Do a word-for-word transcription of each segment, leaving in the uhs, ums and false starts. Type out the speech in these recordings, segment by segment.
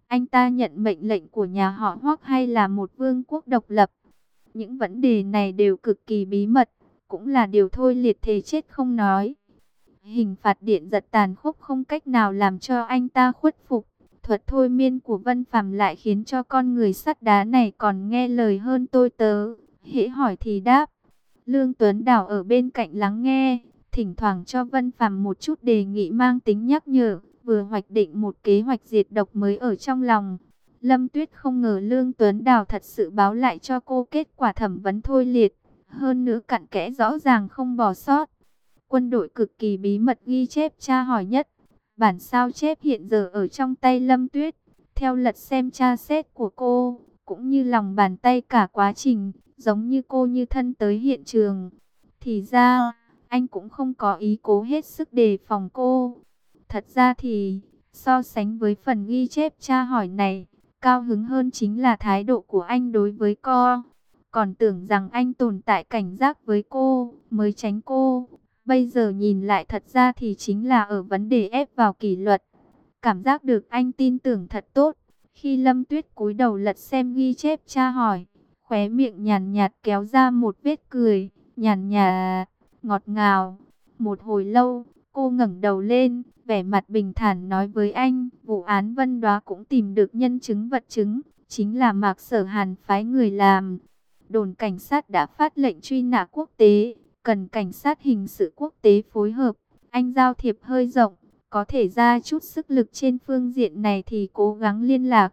Anh ta nhận mệnh lệnh của nhà họ Hoắc hay là một vương quốc độc lập? Những vấn đề này đều cực kỳ bí mật, cũng là điều Thôi Liệt thề chết không nói. Hình phạt điện giật tàn khốc không cách nào làm cho anh ta khuất phục. Thuật thôi miên của Vân Phàm lại khiến cho con người sắt đá này còn nghe lời hơn tôi tớ. Hễ hỏi thì đáp. Lương Tuấn Đào ở bên cạnh lắng nghe, thỉnh thoảng cho Vân Phàm một chút đề nghị mang tính nhắc nhở, vừa hoạch định một kế hoạch diệt độc mới ở trong lòng. Lâm Tuyết không ngờ Lương Tuấn Đào thật sự báo lại cho cô kết quả thẩm vấn Thôi Liệt, hơn nữa cặn kẽ rõ ràng không bỏ sót. Quân đội cực kỳ bí mật ghi chép tra hỏi nhất. Bản sao chép hiện giờ ở trong tay Lâm Tuyết. Theo lật xem tra xét của cô, cũng như lòng bàn tay cả quá trình, giống như cô như thân tới hiện trường. Thì ra, anh cũng không có ý cố hết sức đề phòng cô. Thật ra thì, so sánh với phần ghi chép tra hỏi này, cao hứng hơn chính là thái độ của anh đối với cô. Còn tưởng rằng anh tồn tại cảnh giác với cô, mới tránh cô. Bây giờ nhìn lại thật ra thì chính là ở vấn đề ép vào kỷ luật. Cảm giác được anh tin tưởng thật tốt. Khi Lâm Tuyết cúi đầu lật xem ghi chép tra hỏi, khóe miệng nhàn nhạt kéo ra một vết cười, nhàn nhạt, ngọt ngào. Một hồi lâu, cô ngẩng đầu lên, vẻ mặt bình thản nói với anh, vụ án Vân Đoá cũng tìm được nhân chứng vật chứng, chính là Mạc Sở Hàn phái người làm. Đồn cảnh sát đã phát lệnh truy nã quốc tế, cần cảnh sát hình sự quốc tế phối hợp. Anh giao thiệp hơi rộng, có thể ra chút sức lực trên phương diện này thì cố gắng liên lạc.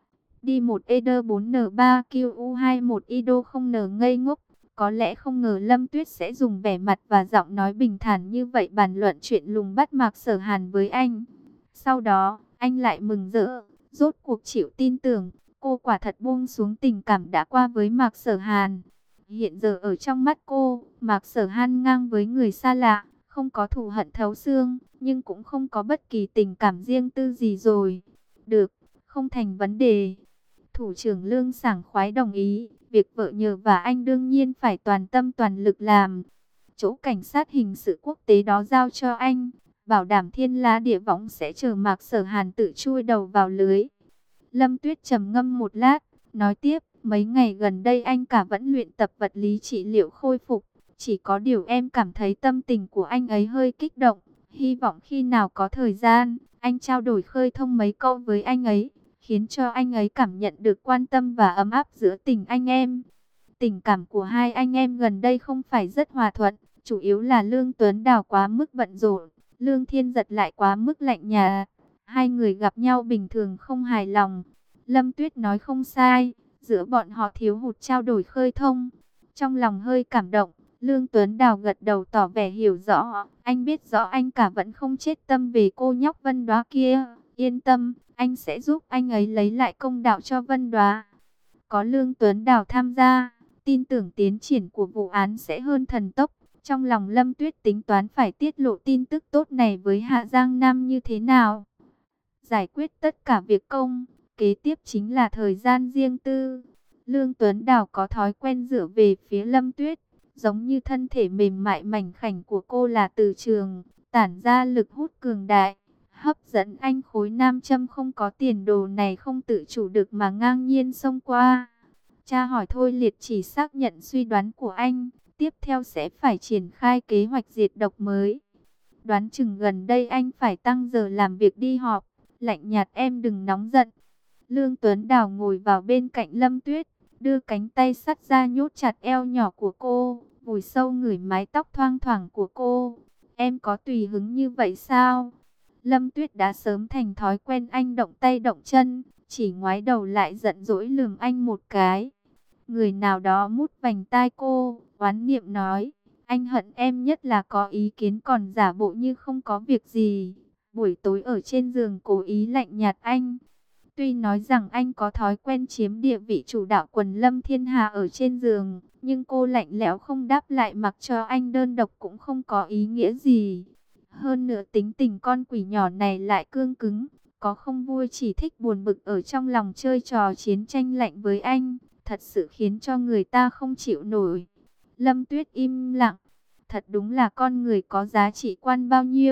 Đi một E D bốn N ba Q U hai một I D O không N ngây ngốc. Có lẽ không ngờ Lâm Tuyết sẽ dùng vẻ mặt và giọng nói bình thản như vậy bàn luận chuyện lùng bắt Mạc Sở Hàn với anh. Sau đó, anh lại mừng rỡ, rốt cuộc chịu tin tưởng. Cô quả thật buông xuống tình cảm đã qua với Mạc Sở Hàn. Hiện giờ ở trong mắt cô, Mạc Sở Hàn ngang với người xa lạ, không có thù hận thấu xương, nhưng cũng không có bất kỳ tình cảm riêng tư gì rồi. Được, không thành vấn đề. Thủ trưởng Lương sảng khoái đồng ý, việc vợ nhờ và anh đương nhiên phải toàn tâm toàn lực làm. Chỗ cảnh sát hình sự quốc tế đó giao cho anh, bảo đảm thiên la địa võng sẽ chờ Mạc Sở Hàn tự chui đầu vào lưới. Lâm Tuyết trầm ngâm một lát, nói tiếp, mấy ngày gần đây anh cả vẫn luyện tập vật lý trị liệu khôi phục. Chỉ có điều em cảm thấy tâm tình của anh ấy hơi kích động. Hy vọng khi nào có thời gian, anh trao đổi khơi thông mấy câu với anh ấy, khiến cho anh ấy cảm nhận được quan tâm và ấm áp giữa tình anh em. Tình cảm của hai anh em gần đây không phải rất hòa thuận, chủ yếu là Lương Tuấn Đào quá mức bận rộn, Lương Thiên Giật lại quá mức lạnh nhạt. Hai người gặp nhau bình thường không hài lòng. Lâm Tuyết nói không sai, giữa bọn họ thiếu hụt trao đổi khơi thông. Trong lòng hơi cảm động, Lương Tuấn Đào gật đầu tỏ vẻ hiểu rõ. Anh biết rõ anh cả vẫn không chết tâm về cô nhóc Vân Đoá kia. Yên tâm, anh sẽ giúp anh ấy lấy lại công đạo cho Vân Đoá. Có Lương Tuấn Đào tham gia, tin tưởng tiến triển của vụ án sẽ hơn thần tốc. Trong lòng Lâm Tuyết tính toán phải tiết lộ tin tức tốt này với Hạ Giang Nam như thế nào. Giải quyết tất cả việc công, kế tiếp chính là thời gian riêng tư. Lương Tuấn Đào có thói quen dựa về phía Lâm Tuyết, giống như thân thể mềm mại mảnh khảnh của cô là từ trường, tản ra lực hút cường đại, hấp dẫn anh khối nam châm không có tiền đồ này không tự chủ được mà ngang nhiên xông qua. Cha hỏi Thôi Liệt chỉ xác nhận suy đoán của anh, tiếp theo sẽ phải triển khai kế hoạch diệt độc mới. Đoán chừng gần đây anh phải tăng giờ làm việc đi họp, lạnh nhạt em đừng nóng giận. Lương Tuấn Đào ngồi vào bên cạnh Lâm Tuyết, đưa cánh tay sắt ra nhốt chặt eo nhỏ của cô, vùi sâu ngửi mái tóc thoang thoảng của cô. Em có tùy hứng như vậy sao? Lâm Tuyết đã sớm thành thói quen anh động tay động chân, chỉ ngoái đầu lại giận dỗi lườm anh một cái. Người nào đó mút vành tai cô, oán niệm nói, anh hận em nhất là có ý kiến còn giả bộ như không có việc gì. Buổi tối ở trên giường cố ý lạnh nhạt anh. Tuy nói rằng anh có thói quen chiếm địa vị chủ đạo quần lâm thiên hạ ở trên giường, nhưng cô lạnh lẽo không đáp lại mặc cho anh đơn độc cũng không có ý nghĩa gì. Hơn nữa tính tình con quỷ nhỏ này lại cương cứng, có không vui chỉ thích buồn bực ở trong lòng chơi trò chiến tranh lạnh với anh, thật sự khiến cho người ta không chịu nổi. Lâm Tuyết im lặng, thật đúng là con người có giá trị quan bao nhiêu,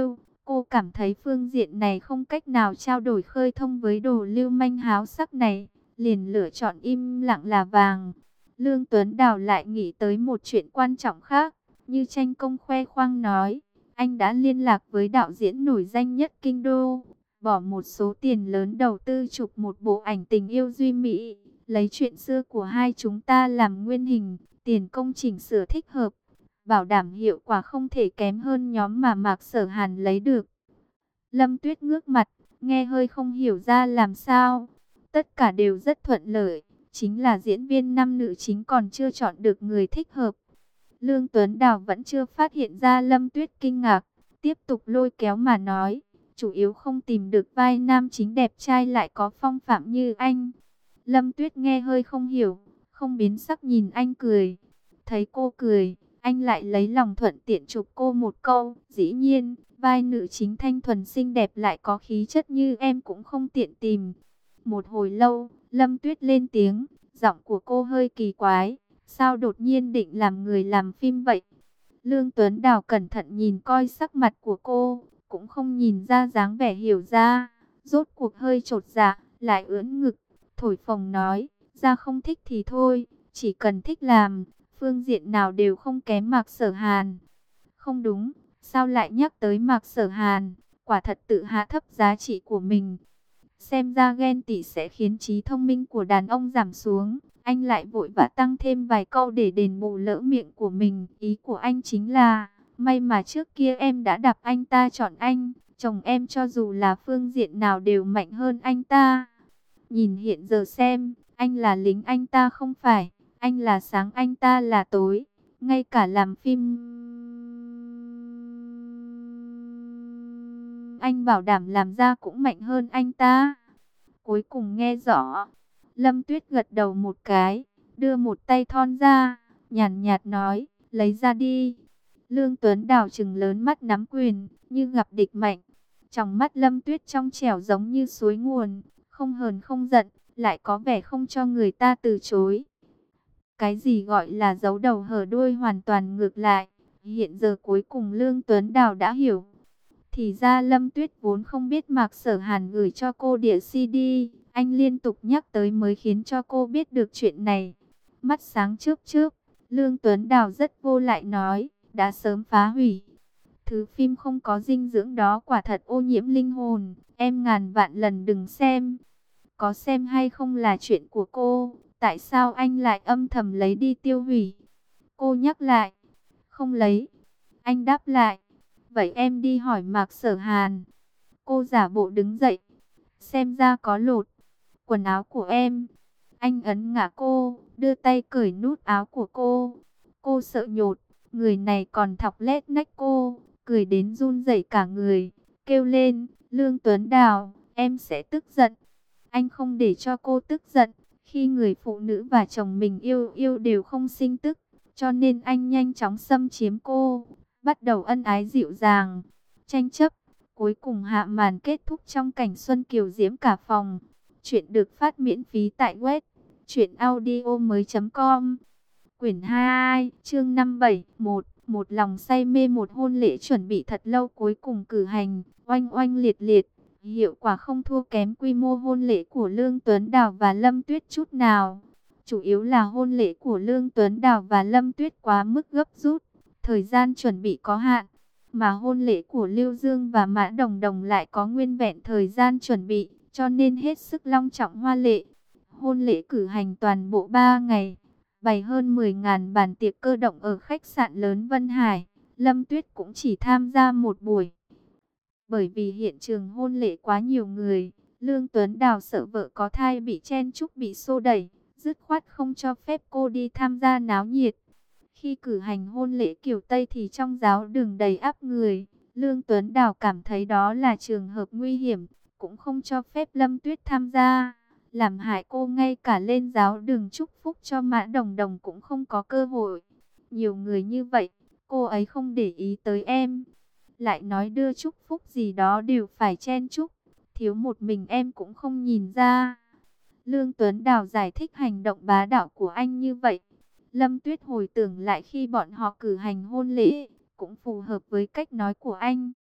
Cô cảm thấy phương diện này không cách nào trao đổi khơi thông với đồ lưu manh háo sắc này, liền lựa chọn im lặng là vàng. Lương Tuấn Đào lại nghĩ tới một chuyện quan trọng khác, như tranh công khoe khoang nói, anh đã liên lạc với đạo diễn nổi danh nhất kinh đô, bỏ một số tiền lớn đầu tư chụp một bộ ảnh tình yêu duy mỹ, lấy chuyện xưa của hai chúng ta làm nguyên hình, tiền công chỉnh sửa thích hợp, bảo đảm hiệu quả không thể kém hơn nhóm mà Mạc Sở Hàn lấy được. Lâm Tuyết ngước mặt, nghe hơi không hiểu ra làm sao. Tất cả đều rất thuận lợi, chính là diễn viên nam nữ chính còn chưa chọn được người thích hợp. Lương Tuấn Đào vẫn chưa phát hiện ra Lâm Tuyết kinh ngạc, tiếp tục lôi kéo mà nói, chủ yếu không tìm được vai nam chính đẹp trai lại có phong phạm như anh. Lâm Tuyết nghe hơi không hiểu, không biến sắc nhìn anh cười. Thấy cô cười, anh lại lấy lòng thuận tiện chụp cô một câu, dĩ nhiên, vai nữ chính thanh thuần xinh đẹp lại có khí chất như em cũng không tiện tìm. Một hồi lâu, Lâm Tuyết lên tiếng, giọng của cô hơi kỳ quái, sao đột nhiên định làm người làm phim vậy? Lương Tuấn Đào cẩn thận nhìn coi sắc mặt của cô, cũng không nhìn ra dáng vẻ hiểu ra, rốt cuộc hơi chột dạ, lại ưỡn ngực, thổi phồng nói, ra không thích thì thôi, chỉ cần thích làm, phương diện nào đều không kém Mạc Sở Hàn. Không đúng, sao lại nhắc tới Mạc Sở Hàn, quả thật tự hạ thấp giá trị của mình. Xem ra ghen tị sẽ khiến trí thông minh của đàn ông giảm xuống. Anh lại vội vã tăng thêm vài câu để đền bù lỡ miệng của mình. Ý của anh chính là, may mà trước kia em đã đạp anh ta chọn anh. Chồng em cho dù là phương diện nào đều mạnh hơn anh ta. Nhìn hiện giờ xem, anh là lính anh ta không phải. Anh là sáng anh ta là tối. Ngay cả làm phim, anh bảo đảm làm ra cũng mạnh hơn anh ta. Cuối cùng nghe rõ, Lâm Tuyết gật đầu một cái, đưa một tay thon ra, nhàn nhạt nói, lấy ra đi. Lương Tuấn Đào trừng lớn mắt nắm quyền, như gặp địch mạnh. Trong mắt Lâm Tuyết trong trẻo giống như suối nguồn, không hờn không giận, lại có vẻ không cho người ta từ chối. Cái gì gọi là giấu đầu hở đuôi hoàn toàn ngược lại, hiện giờ cuối cùng Lương Tuấn Đào đã hiểu. Thì ra Lâm Tuyết vốn không biết Mạc Sở Hàn gửi cho cô đĩa xê đê, anh liên tục nhắc tới mới khiến cho cô biết được chuyện này. Mắt sáng chớp chớp, Lương Tuấn Đào rất vô lại nói, đã sớm phá hủy. Thứ phim không có dinh dưỡng đó quả thật ô nhiễm linh hồn, em ngàn vạn lần đừng xem. Có xem hay không là chuyện của cô, tại sao anh lại âm thầm lấy đi tiêu hủy? Cô nhắc lại, không lấy. Anh đáp lại, vậy em đi hỏi Mạc Sở Hàn. Cô giả bộ đứng dậy, xem ra có lột quần áo của em. Anh ấn ngã cô, đưa tay cởi nút áo của cô. Cô sợ nhột, người này còn thọc lét nách cô, cười đến run rẩy cả người, kêu lên, Lương Tuấn Đào, em sẽ tức giận. Anh không để cho cô tức giận, khi người phụ nữ và chồng mình yêu yêu đều không sinh tức, cho nên anh nhanh chóng xâm chiếm cô, bắt đầu ân ái dịu dàng, tranh chấp, cuối cùng hạ màn kết thúc trong cảnh xuân kiều diễm cả phòng. Chuyện được phát miễn phí tại web truyện audio mới chấm com. Quyển hai, chương năm bảy, một, một lòng say mê một hôn lễ chuẩn bị thật lâu cuối cùng cử hành, oanh oanh liệt liệt. Hiệu quả không thua kém quy mô hôn lễ của Lương Tuấn Đào và Lâm Tuyết chút nào. Chủ yếu là hôn lễ của Lương Tuấn Đào và Lâm Tuyết quá mức gấp rút, thời gian chuẩn bị có hạn. Mà hôn lễ của Lưu Dương và Mã Đồng Đồng lại có nguyên vẹn thời gian chuẩn bị, cho nên hết sức long trọng hoa lệ. Hôn lễ cử hành toàn bộ ba ngày, bày hơn mười nghìn bàn tiệc cơ động ở khách sạn lớn Vân Hải. Lâm Tuyết cũng chỉ tham gia một buổi. Bởi vì hiện trường hôn lễ quá nhiều người, Lương Tuấn Đào sợ vợ có thai bị chen chúc bị xô đẩy, dứt khoát không cho phép cô đi tham gia náo nhiệt. Khi cử hành hôn lễ kiểu Tây thì trong giáo đường đầy ắp người, Lương Tuấn Đào cảm thấy đó là trường hợp nguy hiểm, cũng không cho phép Lâm Tuyết tham gia, làm hại cô ngay cả lên giáo đường chúc phúc cho Mã Đồng Đồng cũng không có cơ hội. Nhiều người như vậy, cô ấy không để ý tới em. Lại nói đưa chúc phúc gì đó đều phải chen chúc, thiếu một mình em cũng không nhìn ra. Lương Tuấn Đào giải thích hành động bá đạo của anh như vậy. Lâm Tuyết hồi tưởng lại khi bọn họ cử hành hôn lễ, cũng phù hợp với cách nói của anh.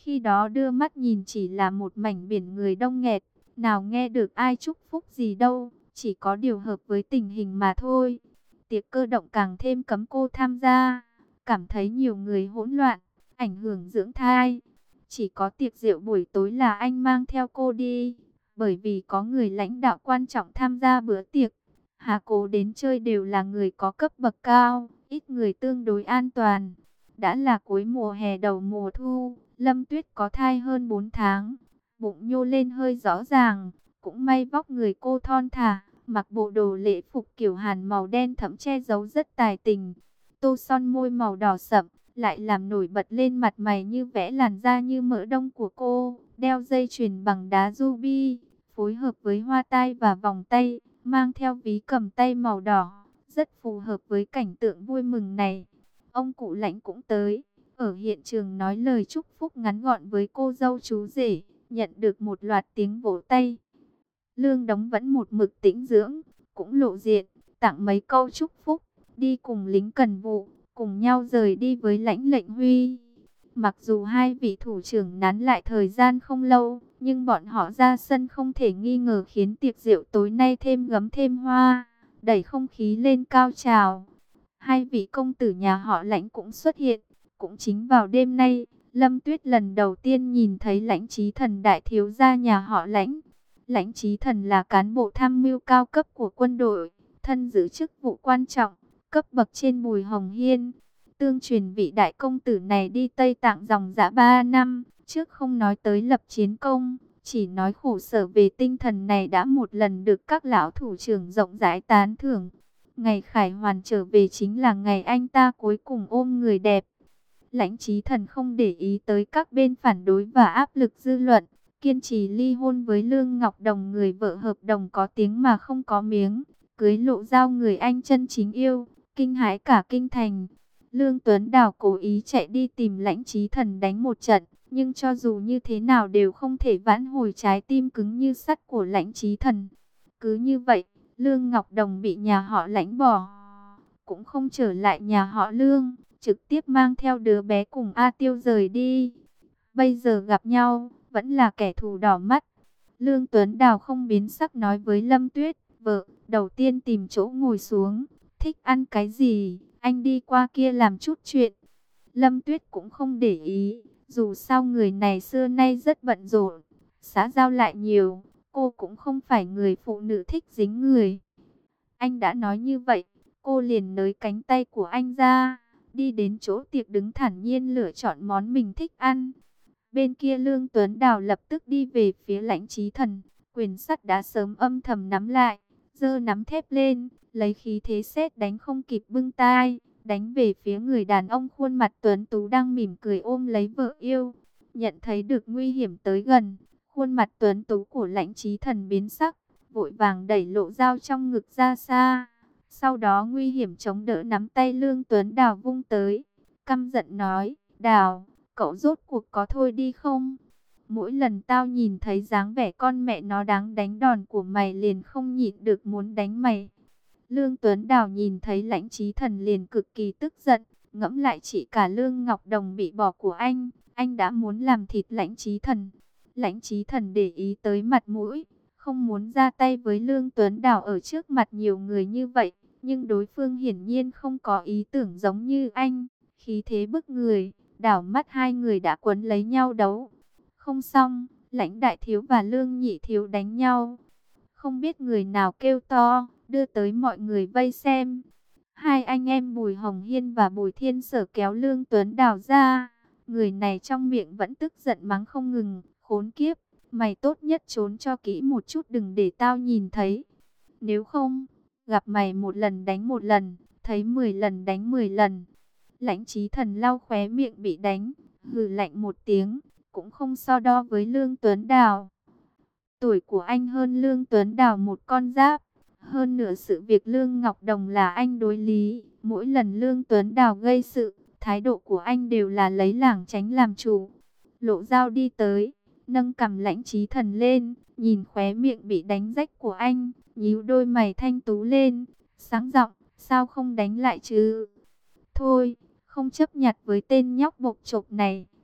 Khi đó đưa mắt nhìn chỉ là một mảnh biển người đông nghẹt, nào nghe được ai chúc phúc gì đâu, chỉ có điều hợp với tình hình mà thôi. Tiệc cơ động càng thêm cấm cô tham gia, cảm thấy nhiều người hỗn loạn, ảnh hưởng dưỡng thai. Chỉ có tiệc rượu buổi tối là anh mang theo cô đi, bởi vì có người lãnh đạo quan trọng tham gia bữa tiệc. Hà Cố đến chơi đều là người có cấp bậc cao, ít người tương đối an toàn. Đã là cuối mùa hè đầu mùa thu, Lâm Tuyết có thai hơn bốn tháng, bụng nhô lên hơi rõ ràng, cũng may vóc người cô thon thả, mặc bộ đồ lễ phục kiểu Hàn màu đen thẫm che giấu rất tài tình. Tô son môi màu đỏ sậm, lại làm nổi bật lên mặt mày như vẽ làn da như mỡ đông của cô, đeo dây chuyền bằng đá ruby, phối hợp với hoa tai và vòng tay, mang theo ví cầm tay màu đỏ, rất phù hợp với cảnh tượng vui mừng này. Ông cụ Lãnh cũng tới, ở hiện trường nói lời chúc phúc ngắn gọn với cô dâu chú rể, nhận được một loạt tiếng vỗ tay. Lương Đống vẫn một mực tĩnh dưỡng, cũng lộ diện, tặng mấy câu chúc phúc, đi cùng lính cần vụ, cùng nhau rời đi với Lãnh Lệnh Huy. Mặc dù hai vị thủ trưởng nán lại thời gian không lâu, nhưng bọn họ ra sân không thể nghi ngờ khiến tiệc rượu tối nay thêm gấm thêm hoa, đẩy không khí lên cao trào. Hai vị công tử nhà họ Lãnh cũng xuất hiện, cũng chính vào đêm nay, Lâm Tuyết lần đầu tiên nhìn thấy Lãnh Chí Thần đại thiếu gia nhà họ Lãnh. Lãnh Chí Thần là cán bộ tham mưu cao cấp của quân đội, thân giữ chức vụ quan trọng, cấp bậc trên Bùi Hồng Hiên. Tương truyền vị đại công tử này đi Tây Tạng dòng dã ba năm, trước không nói tới lập chiến công, chỉ nói khổ sở về tinh thần này đã một lần được các lão thủ trưởng rộng rãi tán thưởng. Ngày Khải Hoàn trở về chính là ngày anh ta cuối cùng ôm người đẹp. Lãnh Chí Thần không để ý tới các bên phản đối và áp lực dư luận, kiên trì ly hôn với Lương Ngọc Đồng, người vợ hợp đồng có tiếng mà không có miếng, cưới Lộ Giao người anh chân chính yêu, kinh hãi cả kinh thành. Lương Tuấn Đào cố ý chạy đi tìm Lãnh Chí Thần đánh một trận, nhưng cho dù như thế nào đều không thể vãn hồi trái tim cứng như sắt của Lãnh Chí Thần. Cứ như vậy, Lương Ngọc Đồng bị nhà họ Lãnh bỏ, cũng không trở lại nhà họ Lương, trực tiếp mang theo đứa bé cùng A Tiêu rời đi. Bây giờ gặp nhau, vẫn là kẻ thù đỏ mắt. Lương Tuấn Đào không biến sắc nói với Lâm Tuyết, vợ, đầu tiên tìm chỗ ngồi xuống, thích ăn cái gì, anh đi qua kia làm chút chuyện. Lâm Tuyết cũng không để ý, dù sao người này xưa nay rất bận rộn, xã giao lại nhiều, cô cũng không phải người phụ nữ thích dính người. Anh đã nói như vậy, cô liền nới cánh tay của anh ra, đi đến chỗ tiệc đứng thản nhiên lựa chọn món mình thích ăn. Bên kia Lương Tuấn Đào lập tức đi về phía Lãnh Chí Thần, quyền sắt đã sớm âm thầm nắm lại, giơ nắm thép lên, lấy khí thế sét đánh không kịp bưng tai, đánh về phía người đàn ông khuôn mặt tuấn tú đang mỉm cười ôm lấy vợ yêu. Nhận thấy được nguy hiểm tới gần, khuôn mặt tuấn tú của Lãnh Chí Thần biến sắc, vội vàng đẩy Lộ Dao trong ngực ra xa. Sau đó nguy hiểm chống đỡ nắm tay Lương Tuấn Đào vung tới, căm giận nói, Đào, cậu rốt cuộc có thôi đi không? Mỗi lần tao nhìn thấy dáng vẻ con mẹ nó đáng đánh đòn của mày liền không nhịn được muốn đánh mày. Lương Tuấn Đào nhìn thấy Lãnh Chí Thần liền cực kỳ tức giận, ngẫm lại chỉ cả Lương Ngọc Đồng bị bỏ của anh, anh đã muốn làm thịt Lãnh Chí Thần. Lãnh Chí Thần để ý tới mặt mũi, không muốn ra tay với Lương Tuấn Đào ở trước mặt nhiều người như vậy, nhưng đối phương hiển nhiên không có ý tưởng giống như anh, khí thế bức người, đảo mắt hai người đã quấn lấy nhau đấu. Không xong, Lãnh Đại Thiếu và Lương Nhị Thiếu đánh nhau. Không biết người nào kêu to, đưa tới mọi người vây xem. Hai anh em Bùi Hồng Hiên và Bùi Thiên Sở kéo Lương Tuấn Đào ra. Người này trong miệng vẫn tức giận mắng không ngừng, khốn kiếp, mày tốt nhất trốn cho kỹ một chút đừng để tao nhìn thấy. Nếu không, gặp mày một lần đánh một lần, thấy mười lần đánh mười lần. Lãnh Chí Thần lau khóe miệng bị đánh, hừ lạnh một tiếng, cũng không so đo với Lương Tuấn Đào. Tuổi của anh hơn Lương Tuấn Đào một con giáp. Hơn nữa sự việc Lương Ngọc Đồng là anh đối lý. Mỗi lần Lương Tuấn Đào gây sự, thái độ của anh đều là lấy lảng tránh làm chủ. Lộ Dao đi tới, nâng cằm Lãnh Chí Thần lên, nhìn khóe miệng bị đánh rách của anh, nhíu đôi mày thanh tú lên, sáng giọng, sao không đánh lại chứ? Thôi, không chấp nhặt với tên nhóc bộc chộp này.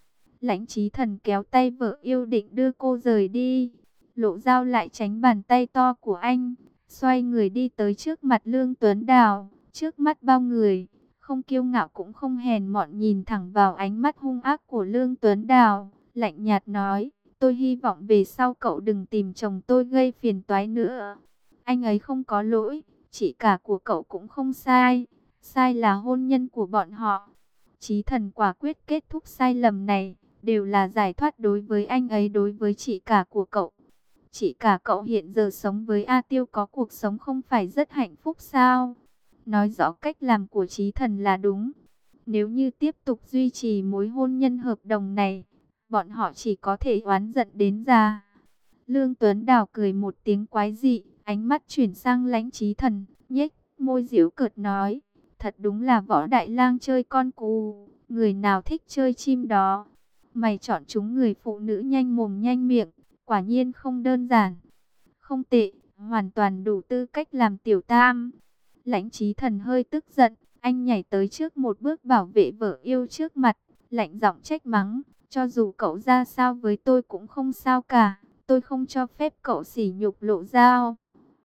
Lãnh Chí Thần kéo tay vợ yêu định đưa cô rời đi. Lộ Dao lại tránh bàn tay to của anh, xoay người đi tới trước mặt Lương Tuấn Đào, trước mắt bao người, không kiêu ngạo cũng không hèn mọn, nhìn thẳng vào ánh mắt hung ác của Lương Tuấn Đào, lạnh nhạt nói: tôi hy vọng về sau cậu đừng tìm chồng tôi gây phiền toái nữa. Anh ấy không có lỗi, chị cả của cậu cũng không sai, sai là hôn nhân của bọn họ. Chí Thần quả quyết kết thúc sai lầm này, đều là giải thoát đối với anh ấy, đối với chị cả của cậu. Chị cả cậu hiện giờ sống với A Tiêu, có cuộc sống không phải rất hạnh phúc sao? Nói rõ cách làm của Chí Thần là đúng. Nếu như tiếp tục duy trì mối hôn nhân hợp đồng này, bọn họ chỉ có thể oán giận đến già. Lương Tuấn Đào cười một tiếng quái dị, ánh mắt chuyển sang Lãnh Chí Thần, nhếch môi giễu cợt nói: thật đúng là võ đại lang chơi con cú, người nào thích chơi chim đó. Mày chọn chúng người phụ nữ nhanh mồm nhanh miệng, quả nhiên không đơn giản. Không tệ, hoàn toàn đủ tư cách làm tiểu tam. Lãnh Chí Thần hơi tức giận, anh nhảy tới trước một bước bảo vệ vợ yêu trước mặt, lạnh giọng trách mắng: cho dù cậu ra sao với tôi cũng không sao cả, tôi không cho phép cậu sỉ nhục Lộ Dao.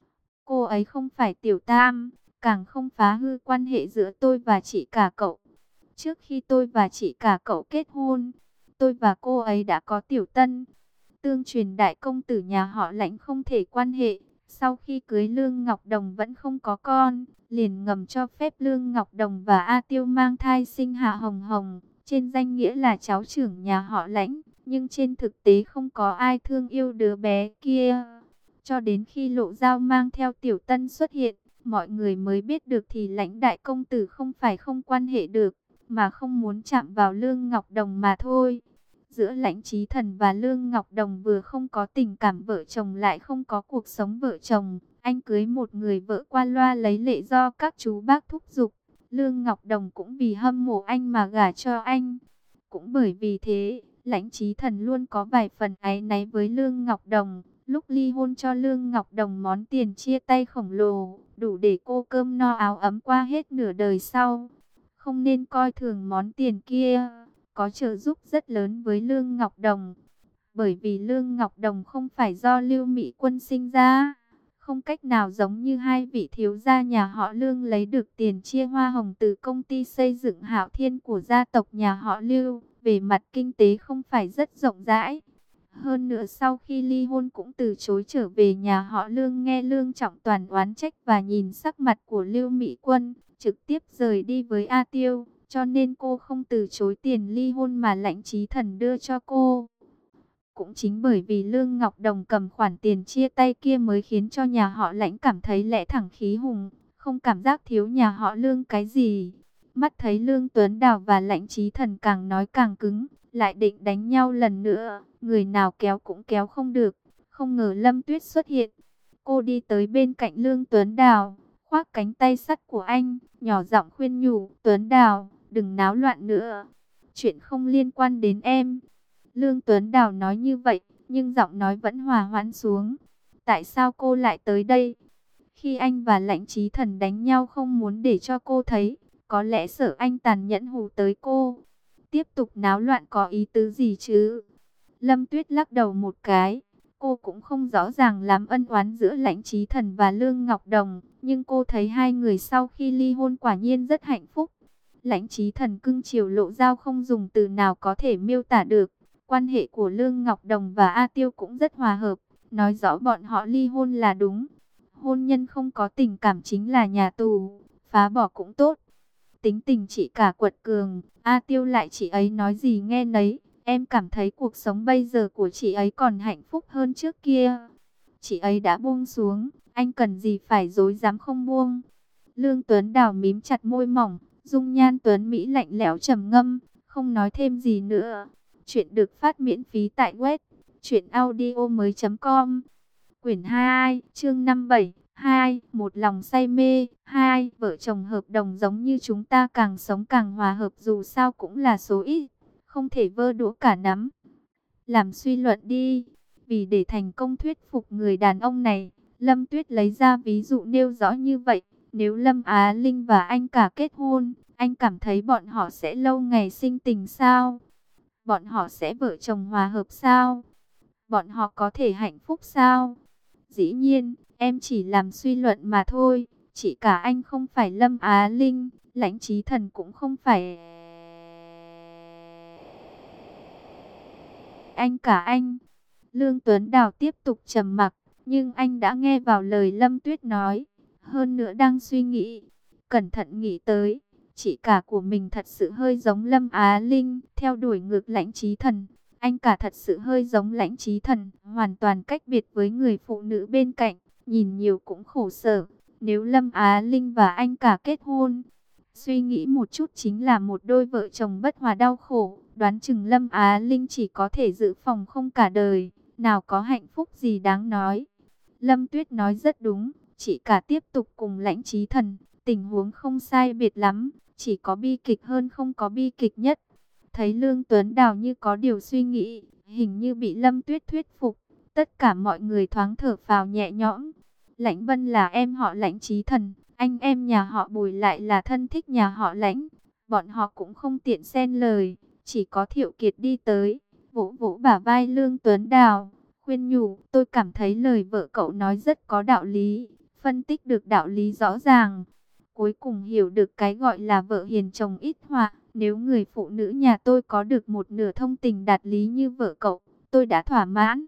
Cô ấy không phải tiểu tam, càng không phá hư quan hệ giữa tôi và chị cả cậu. Trước khi tôi và chị cả cậu kết hôn, tôi và cô ấy đã có tiểu tân. Tương truyền đại công tử nhà họ Lãnh không thể quan hệ, sau khi cưới Lương Ngọc Đồng vẫn không có con, liền ngầm cho phép Lương Ngọc Đồng và A Tiêu mang thai sinh Hạ Hồng Hồng, trên danh nghĩa là cháu trưởng nhà họ Lãnh, nhưng trên thực tế không có ai thương yêu đứa bé kia. Cho đến khi Lộ Dao mang theo tiểu tân xuất hiện, mọi người mới biết được thì Lãnh đại công tử không phải không quan hệ được, mà không muốn chạm vào Lương Ngọc Đồng mà thôi. Giữa Lãnh Chí Thần và Lương Ngọc Đồng vừa không có tình cảm vợ chồng lại không có cuộc sống vợ chồng. Anh cưới một người vợ qua loa lấy lệ do các chú bác thúc giục. Lương Ngọc Đồng cũng vì hâm mộ anh mà gả cho anh. Cũng bởi vì thế, Lãnh Chí Thần luôn có vài phần áy náy với Lương Ngọc Đồng. Lúc ly hôn cho Lương Ngọc Đồng món tiền chia tay khổng lồ, đủ để cô cơm no áo ấm qua hết nửa đời sau. Không nên coi thường món tiền kia, có trợ giúp rất lớn với Lương Ngọc Đồng. Bởi vì Lương Ngọc Đồng không phải do Lưu Mỹ Quân sinh ra, không cách nào giống như hai vị thiếu gia nhà họ Lương lấy được tiền chia hoa hồng từ công ty xây dựng Hạo Thiên của gia tộc nhà họ Lưu. Về mặt kinh tế không phải rất rộng rãi. Hơn nữa sau khi ly hôn cũng từ chối trở về nhà họ Lương nghe Lương Trọng Toàn oán trách và nhìn sắc mặt của Lưu Mỹ Quân, trực tiếp rời đi với A Tiêu. Cho nên cô không từ chối tiền ly hôn mà Lãnh Chí Thần đưa cho cô. Cũng chính bởi vì Lương Ngọc Đồng cầm khoản tiền chia tay kia mới khiến cho nhà họ Lãnh cảm thấy lẽ thẳng khí hùng, không cảm giác thiếu nhà họ Lương cái gì. Mắt thấy Lương Tuấn Đào và Lãnh Chí Thần càng nói càng cứng, lại định đánh nhau lần nữa, người nào kéo cũng kéo không được. Không ngờ Lâm Tuyết xuất hiện. Cô đi tới bên cạnh Lương Tuấn Đào, khoác cánh tay sắt của anh, nhỏ giọng khuyên nhủ: Tuấn Đào, đừng náo loạn nữa, chuyện không liên quan đến em. Lương Tuấn Đào nói như vậy, nhưng giọng nói vẫn hòa hoãn xuống. Tại sao cô lại tới đây? Khi anh và Lãnh Chí Thần đánh nhau không muốn để cho cô thấy, có lẽ sợ anh tàn nhẫn hù tới cô. Tiếp tục náo loạn có ý tứ gì chứ? Lâm Tuyết lắc đầu một cái. Cô cũng không rõ ràng lắm ân oán giữa Lãnh Chí Thần và Lương Ngọc Đồng, nhưng cô thấy hai người sau khi ly hôn quả nhiên rất hạnh phúc. Lãnh Chí Thần cưng chiều Lộ Dao không dùng từ nào có thể miêu tả được. Quan hệ của Lương Ngọc Đồng và A Tiêu cũng rất hòa hợp, nói rõ bọn họ ly hôn là đúng. Hôn nhân không có tình cảm chính là nhà tù, phá bỏ cũng tốt. Tính tình chị cả quật cường, A Tiêu lại chị ấy nói gì nghe nấy. Em cảm thấy cuộc sống bây giờ của chị ấy còn hạnh phúc hơn trước kia. Chị ấy đã buông xuống, anh cần gì phải dối dám không buông. Lương Tuấn Đào mím chặt môi mỏng, dung nhan tuấn mỹ lạnh lẽo trầm ngâm, không nói thêm gì nữa. Chuyện được phát miễn phí tại web truyện audio mới chấm com. Quyển hai, chương năm bảy, hai, một lòng say mê, hai, vợ chồng hợp đồng giống như chúng ta càng sống càng hòa hợp dù sao cũng là số ít, không thể vơ đũa cả nắm. Làm suy luận đi, vì để thành công thuyết phục người đàn ông này, Lâm Tuyết lấy ra ví dụ nêu rõ như vậy, nếu Lâm Á Linh và anh cả kết hôn, anh cảm thấy bọn họ sẽ lâu ngày sinh tình sao? Bọn họ sẽ vợ chồng hòa hợp sao? Bọn họ có thể hạnh phúc sao? Dĩ nhiên, em chỉ làm suy luận mà thôi. Chỉ cả anh không phải Lâm Á Linh, Lãnh Chí Thần cũng không phải anh cả anh. Lương Tuấn Đào tiếp tục trầm mặc, nhưng anh đã nghe vào lời Lâm Tuyết nói. Hơn nữa đang suy nghĩ, cẩn thận nghĩ tới, chị cả của mình thật sự hơi giống Lâm Á Linh, theo đuổi ngược Lãnh Chí Thần. Anh cả thật sự hơi giống Lãnh Chí Thần, hoàn toàn cách biệt với người phụ nữ bên cạnh, nhìn nhiều cũng khổ sở. Nếu Lâm Á Linh và anh cả kết hôn, suy nghĩ một chút chính là một đôi vợ chồng bất hòa đau khổ. Đoán chừng Lâm Á Linh chỉ có thể giữ phòng không cả đời, nào có hạnh phúc gì đáng nói. Lâm Tuyết nói rất đúng, chị cả tiếp tục cùng Lãnh Chí Thần, tình huống không sai biệt lắm, chỉ có bi kịch hơn không có bi kịch nhất. Thấy Lương Tuấn Đào như có điều suy nghĩ, hình như bị Lâm Tuyết thuyết phục, tất cả mọi người thoáng thở phào nhẹ nhõm. Lãnh Vân là em họ Lãnh Chí Thần, anh em nhà họ Bùi lại là thân thích nhà họ Lãnh, bọn họ cũng không tiện xen lời, chỉ có Thiệu Kiệt đi tới, vỗ vỗ bả vai Lương Tuấn Đào, khuyên nhủ, tôi cảm thấy lời vợ cậu nói rất có đạo lý, phân tích được đạo lý rõ ràng. Cuối cùng hiểu được cái gọi là vợ hiền chồng ít họa. Nếu người phụ nữ nhà tôi có được một nửa thông tình đạt lý như vợ cậu, tôi đã thỏa mãn.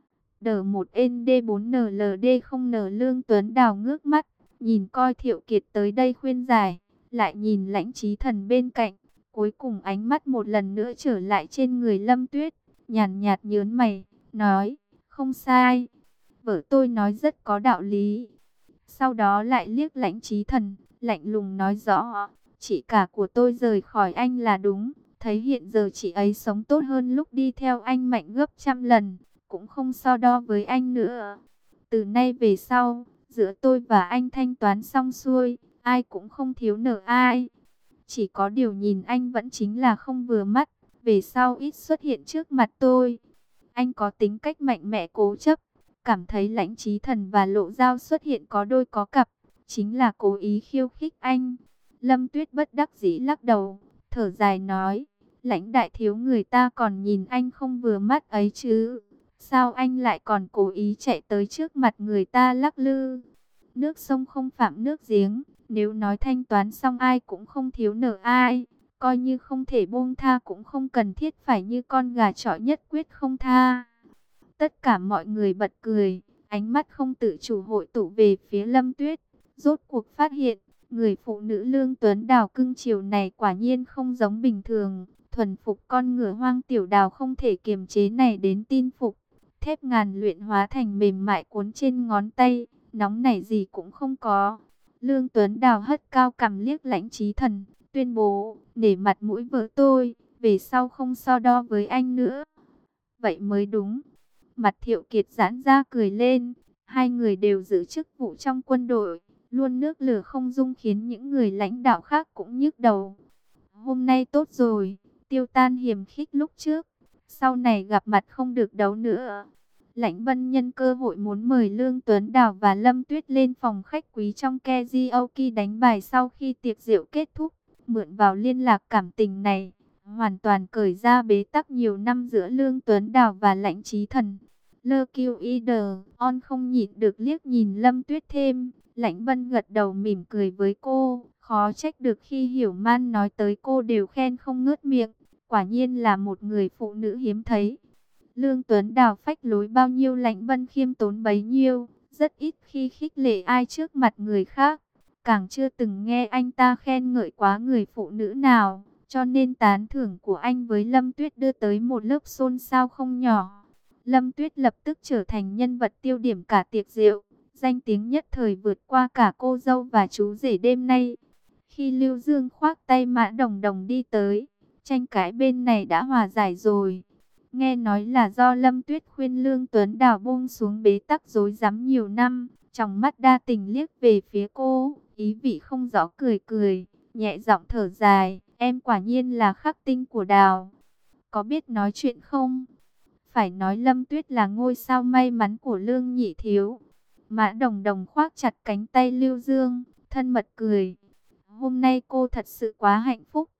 Đờ một N D bốn N L D không N. Lương Tuấn Đào ngước mắt, nhìn coi Thiệu Kiệt tới đây khuyên giải, lại nhìn Lãnh Chí Thần bên cạnh. Cuối cùng ánh mắt một lần nữa trở lại trên người Lâm Tuyết, nhàn nhạt nhớn mày, nói, không sai, vợ tôi nói rất có đạo lý. Sau đó lại liếc Lãnh Chí Thần, lạnh lùng nói rõ, chị cả của tôi rời khỏi anh là đúng, thấy hiện giờ chị ấy sống tốt hơn lúc đi theo anh Mạnh gấp trăm lần, cũng không so đo với anh nữa. Từ nay về sau, giữa tôi và anh thanh toán xong xuôi, ai cũng không thiếu nợ ai. Chỉ có điều nhìn anh vẫn chính là không vừa mắt, về sau ít xuất hiện trước mặt tôi. Anh có tính cách mạnh mẽ cố chấp, cảm thấy Lãnh Chí Thần và Lộ Giao xuất hiện có đôi có cặp, chính là cố ý khiêu khích anh. Lâm Tuyết bất đắc dĩ lắc đầu, thở dài nói, Lãnh đại thiếu người ta còn nhìn anh không vừa mắt ấy chứ. Sao anh lại còn cố ý chạy tới trước mặt người ta lắc lư? Nước sông không phạm nước giếng, nếu nói thanh toán xong ai cũng không thiếu nợ ai. Coi như không thể buông tha cũng không cần thiết phải như con gà chọi nhất quyết không tha. Tất cả mọi người bật cười, ánh mắt không tự chủ hội tụ về phía Lâm Tuyết. Rốt cuộc phát hiện, người phụ nữ Lương Tuấn Đào cưng chiều này quả nhiên không giống bình thường. Thuần phục con ngựa hoang tiểu đào không thể kiềm chế này đến tin phục. Thép ngàn luyện hóa thành mềm mại cuốn trên ngón tay, nóng nảy gì cũng không có. Lương Tuấn Đào hất cao cằm liếc Lãnh Chí Thần, tuyên bố, nể mặt mũi vợ tôi, về sau không so đo với anh nữa. Vậy mới đúng. Mặt Thiệu Kiệt giãn ra cười lên, hai người đều giữ chức vụ trong quân đội, luôn nước lửa không dung khiến những người lãnh đạo khác cũng nhức đầu. Hôm nay tốt rồi, tiêu tan hiềm khích lúc trước, sau này gặp mặt không được đấu nữa. Lãnh Vân nhân cơ hội muốn mời Lương Tuấn Đào và Lâm Tuyết lên phòng khách quý trong karaoke đánh bài sau khi tiệc rượu kết thúc, mượn vào liên lạc cảm tình này, hoàn toàn cởi ra bế tắc nhiều năm giữa Lương Tuấn Đào và Lãnh Chí Thần. Lơ kiêu y đờ, on không nhịn được liếc nhìn Lâm Tuyết thêm, Lãnh Vân gật đầu mỉm cười với cô, khó trách được khi Hiểu Man nói tới cô đều khen không ngớt miệng, quả nhiên là một người phụ nữ hiếm thấy. Lương Tuấn Đào phách lối bao nhiêu Lãnh Vân khiêm tốn bấy nhiêu, rất ít khi khích lệ ai trước mặt người khác, càng chưa từng nghe anh ta khen ngợi quá người phụ nữ nào, cho nên tán thưởng của anh với Lâm Tuyết đưa tới một lớp xôn xao không nhỏ. Lâm Tuyết lập tức trở thành nhân vật tiêu điểm cả tiệc rượu, danh tiếng nhất thời vượt qua cả cô dâu và chú rể đêm nay. Khi Lưu Dương khoác tay Mã Đồng Đồng đi tới, tranh cãi bên này đã hòa giải rồi. Nghe nói là do Lâm Tuyết khuyên Lương Tuấn Đào buông xuống bế tắc rối rắm nhiều năm, trong mắt đa tình liếc về phía cô, ý vị không rõ cười cười, nhẹ giọng thở dài, em quả nhiên là khắc tinh của Đào. Có biết nói chuyện không? Phải nói Lâm Tuyết là ngôi sao may mắn của Lương nhị thiếu. Mã Đồng Đồng khoác chặt cánh tay Lưu Dương, thân mật cười. Hôm nay cô thật sự quá hạnh phúc.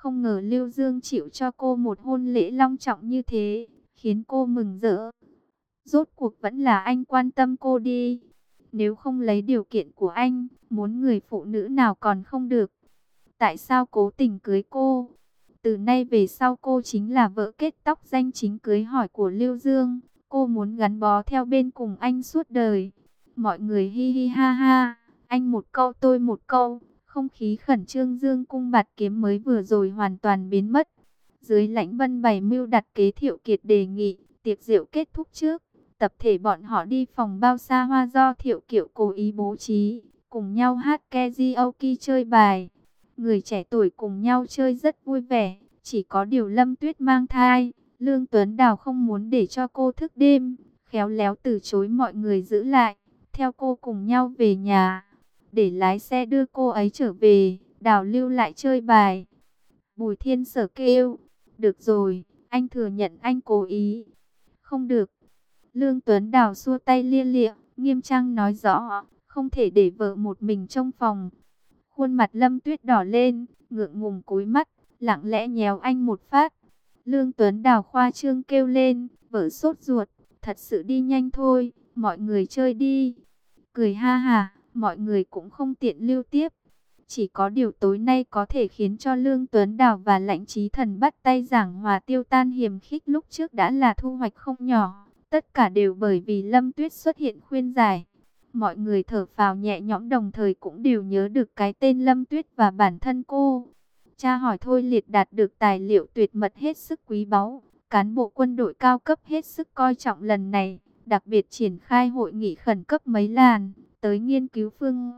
Không ngờ Lưu Dương chịu cho cô một hôn lễ long trọng như thế, khiến cô mừng rỡ. Rốt cuộc vẫn là anh quan tâm cô đi. Nếu không lấy điều kiện của anh, muốn người phụ nữ nào còn không được. Tại sao cố tình cưới cô? Từ nay về sau cô chính là vợ kết tóc danh chính cưới hỏi của Lưu Dương. Cô muốn gắn bó theo bên cùng anh suốt đời. Mọi người hi hi ha ha, anh một câu tôi một câu. Không khí khẩn trương dương cung bạt kiếm mới vừa rồi hoàn toàn biến mất. Dưới lãnh vân bày mưu đặt kế, Thiệu Kiệt đề nghị tiệc rượu kết thúc trước. Tập thể bọn họ đi phòng bao xa hoa do Thiệu Kiều cố ý bố trí, cùng nhau hát karaoke chơi bài. Người trẻ tuổi cùng nhau chơi rất vui vẻ, chỉ có điều Lâm Tuyết mang thai. Lương Tuấn Đào không muốn để cho cô thức đêm, khéo léo từ chối mọi người giữ lại, theo cô cùng nhau về nhà. Để lái xe đưa cô ấy trở về, Đào lưu lại chơi bài. Bùi Thiên Sở kêu, được rồi, anh thừa nhận anh cố ý. Không được. Lương Tuấn Đào xua tay lia lịa, nghiêm trang nói rõ, không thể để vợ một mình trong phòng. Khuôn mặt Lâm Tuyết đỏ lên, ngượng ngùng cúi mắt, lặng lẽ nhéo anh một phát. Lương Tuấn Đào khoa trương kêu lên, vợ sốt ruột, thật sự đi nhanh thôi, mọi người chơi đi. Cười ha hà, mọi người cũng không tiện lưu tiếp. Chỉ có điều tối nay có thể khiến cho Lương Tuấn Đào và Lãnh Chí Thần bắt tay giảng hòa, tiêu tan hiềm khích lúc trước đã là thu hoạch không nhỏ. Tất cả đều bởi vì Lâm Tuyết xuất hiện khuyên giải. Mọi người thở phào nhẹ nhõm, đồng thời cũng đều nhớ được cái tên Lâm Tuyết và bản thân cô. Tra hỏi Thôi Liệt đạt được tài liệu tuyệt mật hết sức quý báu. Cán bộ quân đội cao cấp hết sức coi trọng lần này, đặc biệt triển khai hội nghị khẩn cấp mấy làn, tới nghiên cứu phương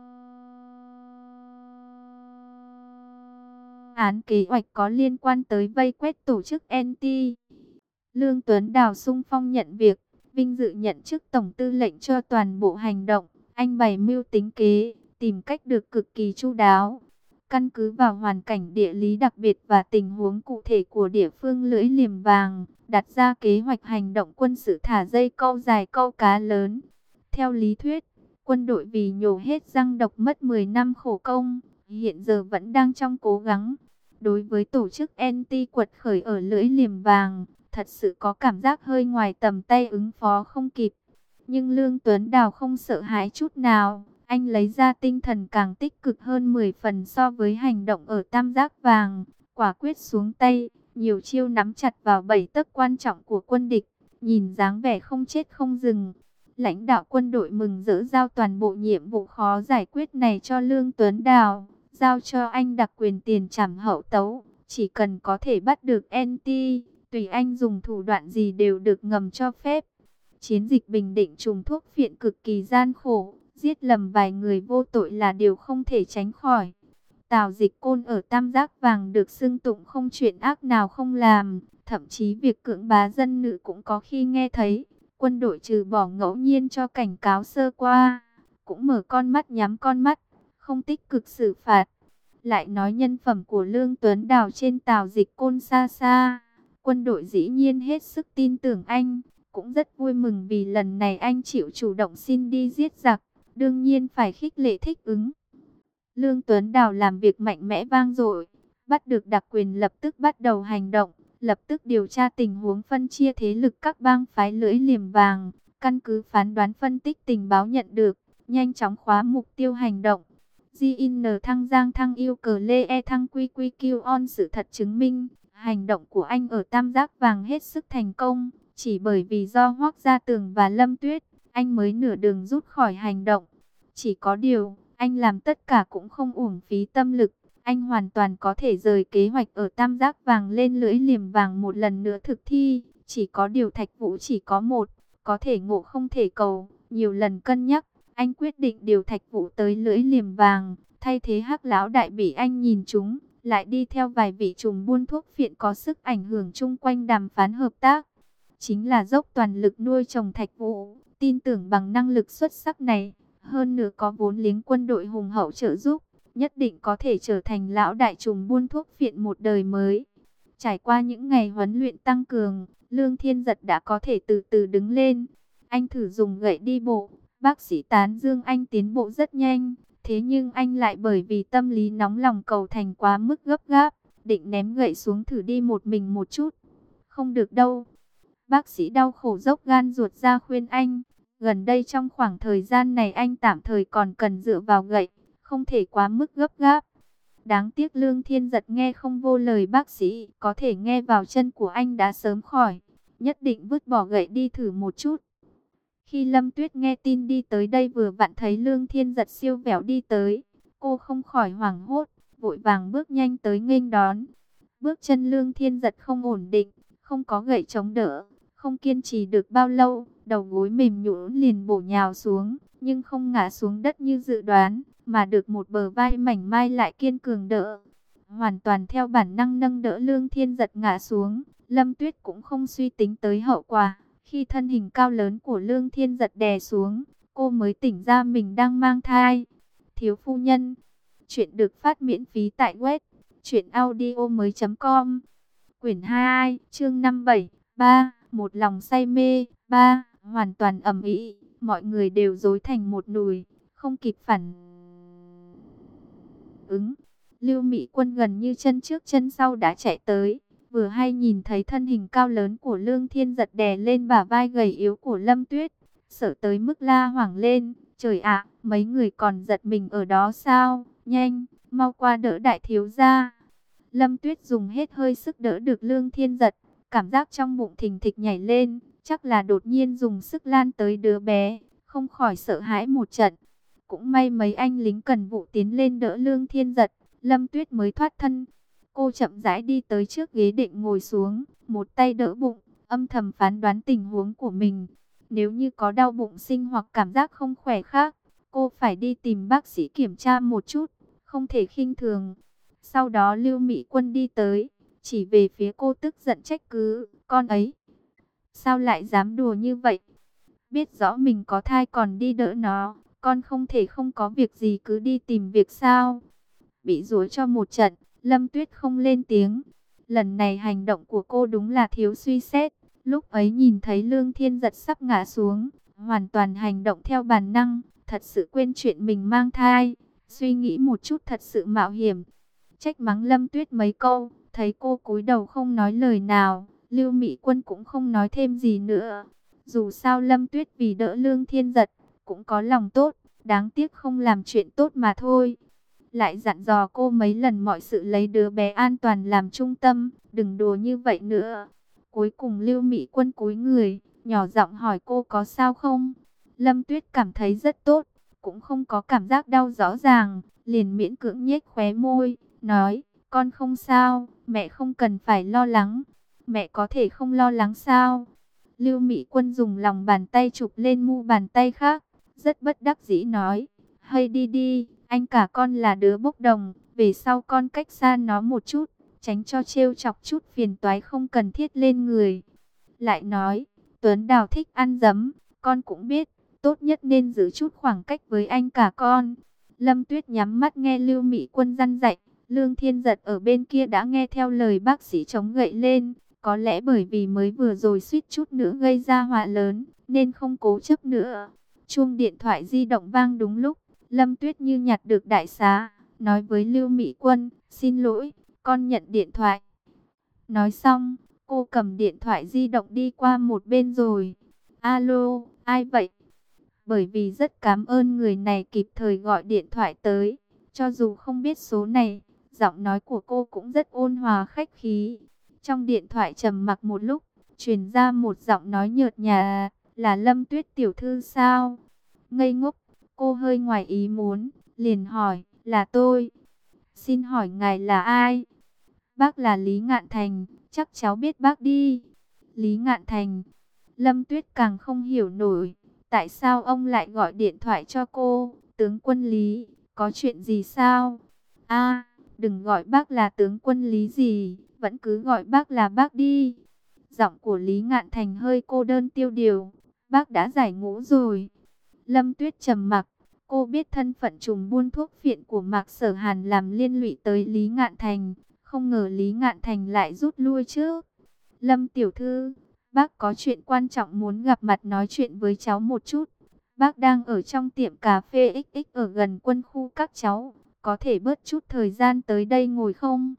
án kế hoạch có liên quan tới vây quét tổ chức en tê. Lương Tuấn Đào sung phong nhận việc, vinh dự nhận chức tổng tư lệnh cho toàn bộ hành động. Anh bày mưu tính kế, tìm cách được cực kỳ chu đáo. Căn cứ vào hoàn cảnh địa lý đặc biệt và tình huống cụ thể của địa phương lưỡi liềm vàng, đặt ra kế hoạch hành động quân sự thả dây câu dài câu cá lớn. Theo lý thuyết, quân đội vì nhổ hết răng độc mất mười năm khổ công, hiện giờ vẫn đang trong cố gắng. Đối với tổ chức en tê quật khởi ở lưỡi liềm vàng, thật sự có cảm giác hơi ngoài tầm tay, ứng phó không kịp. Nhưng Lương Tuấn Đào không sợ hãi chút nào. Anh lấy ra tinh thần càng tích cực hơn mười phần so với hành động ở Tam Giác Vàng. Quả quyết xuống tay, nhiều chiêu nắm chặt vào bảy tấc quan trọng của quân địch. Nhìn dáng vẻ không chết không dừng. Lãnh đạo quân đội mừng rỡ giao toàn bộ nhiệm vụ khó giải quyết này cho Lương Tuấn Đào. Giao cho anh đặc quyền tiền trảm hậu tấu. Chỉ cần có thể bắt được en tê, tùy anh dùng thủ đoạn gì đều được ngầm cho phép. Chiến dịch bình định trùng thuốc phiện cực kỳ gian khổ. Giết lầm vài người vô tội là điều không thể tránh khỏi. Tào Dịch Côn ở Tam Giác Vàng được xưng tụng không chuyện ác nào không làm. Thậm chí việc cưỡng bá dân nữ cũng có khi nghe thấy. Quân đội trừ bỏ ngẫu nhiên cho cảnh cáo sơ qua, cũng mở con mắt nhắm con mắt, không tích cực xử phạt. Lại nói nhân phẩm của Lương Tuấn Đào trên Tào Dịch Côn xa xa. Quân đội dĩ nhiên hết sức tin tưởng anh. Cũng rất vui mừng vì lần này anh chịu chủ động xin đi giết giặc. Đương nhiên phải khích lệ thích ứng. Lương Tuấn Đào làm việc mạnh mẽ vang dội, bắt được đặc quyền lập tức bắt đầu hành động, lập tức điều tra tình huống phân chia thế lực các bang phái lưỡi liềm vàng, căn cứ phán đoán phân tích tình báo nhận được, nhanh chóng khóa mục tiêu hành động. giê en thăng Giang thăng yêu cờ lê e thăng quy quy kiêu on, sự thật chứng minh, hành động của anh ở Tam Giác Vàng hết sức thành công, chỉ bởi vì do Hoắc Gia Tường và Lâm Tuyết, anh mới nửa đường rút khỏi hành động. Chỉ có điều, anh làm tất cả cũng không uổng phí tâm lực. Anh hoàn toàn có thể rời kế hoạch ở Tam Giác Vàng lên lưỡi liềm vàng một lần nữa thực thi. Chỉ có điều Thạch Vũ chỉ có một, có thể ngộ không thể cầu. Nhiều lần cân nhắc, anh quyết định điều Thạch Vũ tới lưỡi liềm vàng, thay thế Hắc Lão đại bị anh nhìn trúng, lại đi theo vài vị trùm buôn thuốc phiện có sức ảnh hưởng chung quanh đàm phán hợp tác. Chính là dốc toàn lực nuôi trồng Thạch Vũ, tin tưởng bằng năng lực xuất sắc này, hơn nữa có vốn liếng quân đội hùng hậu trợ giúp, nhất định có thể trở thành lão đại trùm buôn thuốc phiện một đời mới. Trải qua những ngày huấn luyện tăng cường, Lương Thiên Giật đã có thể từ từ đứng lên. Anh thử dùng gậy đi bộ, bác sĩ tán dương anh tiến bộ rất nhanh. Thế nhưng anh lại bởi vì tâm lý nóng lòng cầu thành quá mức gấp gáp, định ném gậy xuống thử đi một mình một chút. Không được đâu. Bác sĩ đau khổ dốc gan ruột ra khuyên anh. Gần đây trong khoảng thời gian này anh tạm thời còn cần dựa vào gậy, không thể quá mức gấp gáp. Đáng tiếc Lương Thiên Giật nghe không vô lời bác sĩ, có thể nghe vào chân của anh đã sớm khỏi. Nhất định vứt bỏ gậy đi thử một chút. Khi Lâm Tuyết nghe tin đi tới đây vừa vặn thấy Lương Thiên Giật siêu vẹo đi tới, cô không khỏi hoảng hốt, vội vàng bước nhanh tới nghênh đón. Bước chân Lương Thiên Giật không ổn định, không có gậy chống đỡ, không kiên trì được bao lâu, đầu gối mềm nhũn liền bổ nhào xuống, nhưng không ngã xuống đất như dự đoán, mà được một bờ vai mảnh mai lại kiên cường đỡ. Hoàn toàn theo bản năng nâng đỡ Lương Thiên Giật ngã xuống, Lâm Tuyết cũng không suy tính tới hậu quả. Khi thân hình cao lớn của Lương Thiên Giật đè xuống, cô mới tỉnh ra mình đang mang thai. Thiếu phu nhân, chuyện được phát miễn phí tại web truyện audio mới chấm com. Quyển hai, chương năm mươi bảy, ba, một lòng say mê, ba, hoàn toàn ầm ĩ, mọi người đều rối thành một nùi, không kịp phản ứng. Lưu Mỹ Quân gần như chân trước chân sau đã chạy tới, vừa hay nhìn thấy thân hình cao lớn của Lương Thiên Giật đè lên bả vai gầy yếu của Lâm Tuyết, sợ tới mức la hoảng lên. Trời ạ, mấy người còn giật mình ở đó sao? Nhanh, mau qua đỡ đại thiếu gia. Lâm Tuyết dùng hết hơi sức đỡ được Lương Thiên Giật, cảm giác trong bụng thình thịch nhảy lên, chắc là đột nhiên dùng sức lan tới đứa bé, không khỏi sợ hãi một trận. Cũng may mấy anh lính cần vụ tiến lên đỡ Lương Thiên Giật, Lâm Tuyết mới thoát thân. Cô chậm rãi đi tới trước ghế định ngồi xuống, một tay đỡ bụng, âm thầm phán đoán tình huống của mình. Nếu như có đau bụng sinh hoặc cảm giác không khỏe khác, cô phải đi tìm bác sĩ kiểm tra một chút, không thể khinh thường. Sau đó Lưu Mỹ Quân đi tới, chỉ về phía cô tức giận trách cứ, con ấy sao lại dám đùa như vậy? Biết rõ mình có thai còn đi đỡ nó, con không thể không có việc gì cứ đi tìm việc sao? Bị dối cho một trận, Lâm Tuyết không lên tiếng. Lần này hành động của cô đúng là thiếu suy xét. Lúc ấy nhìn thấy Lương Thiên Giật sắp ngã xuống, hoàn toàn hành động theo bản năng, thật sự quên chuyện mình mang thai, suy nghĩ một chút thật sự mạo hiểm. Trách mắng Lâm Tuyết mấy câu, thấy cô cúi đầu không nói lời nào, Lưu Mỹ Quân cũng không nói thêm gì nữa. Dù sao Lâm Tuyết vì đỡ Lương Thiên Giật, cũng có lòng tốt, đáng tiếc không làm chuyện tốt mà thôi. Lại dặn dò cô mấy lần mọi sự lấy đứa bé an toàn làm trung tâm, đừng đùa như vậy nữa. Cuối cùng Lưu Mỹ Quân cúi người, nhỏ giọng hỏi cô có sao không? Lâm Tuyết cảm thấy rất tốt, cũng không có cảm giác đau rõ ràng, liền miễn cưỡng nhếch khóe môi, nói, con không sao, mẹ không cần phải lo lắng. Mẹ có thể không lo lắng sao? Lưu Mỹ Quân dùng lòng bàn tay chụp lên mu bàn tay khác, rất bất đắc dĩ nói, hay đi đi, anh cả con là đứa bốc đồng, về sau con cách xa nó một chút, tránh cho trêu chọc chút phiền toái không cần thiết lên người. Lại nói, Tuấn Đào thích ăn dấm, con cũng biết, tốt nhất nên giữ chút khoảng cách với anh cả con. Lâm Tuyết nhắm mắt nghe Lưu Mỹ Quân răn dạy, Lương Thiên Giật ở bên kia đã nghe theo lời bác sĩ chống gậy lên, có lẽ bởi vì mới vừa rồi suýt chút nữa gây ra họa lớn, nên không cố chấp nữa. Chuông điện thoại di động vang đúng lúc, Lâm Tuyết như nhặt được đại xá, nói với Lưu Mỹ Quân, xin lỗi, con nhận điện thoại. Nói xong, cô cầm điện thoại di động đi qua một bên rồi. Alo, ai vậy? Bởi vì rất cảm ơn người này kịp thời gọi điện thoại tới, cho dù không biết số này, giọng nói của cô cũng rất ôn hòa khách khí. Trong điện thoại trầm mặc một lúc, truyền ra một giọng nói nhợt nhạt, là Lâm Tuyết tiểu thư sao? Ngây ngốc, cô hơi ngoài ý muốn, liền hỏi, là tôi. Xin hỏi ngài là ai? Bác là Lý Ngạn Thành, chắc cháu biết bác đi. Lý Ngạn Thành. Lâm Tuyết càng không hiểu nổi, tại sao ông lại gọi điện thoại cho cô? Tướng quân Lý, có chuyện gì sao? A, đừng gọi bác là tướng quân Lý gì, vẫn cứ gọi bác là bác đi. Giọng của Lý Ngạn Thành hơi cô đơn tiêu điều, bác đã giải ngũ rồi. Lâm Tuyết trầm mặc, cô biết thân phận trùm buôn thuốc phiện của Mạc Sở Hàn làm liên lụy tới Lý Ngạn Thành, không ngờ Lý Ngạn Thành lại rút lui trước. Lâm tiểu thư, bác có chuyện quan trọng muốn gặp mặt nói chuyện với cháu một chút. Bác đang ở trong tiệm cà phê ích ích ở gần quân khu các cháu, có thể bớt chút thời gian tới đây ngồi không?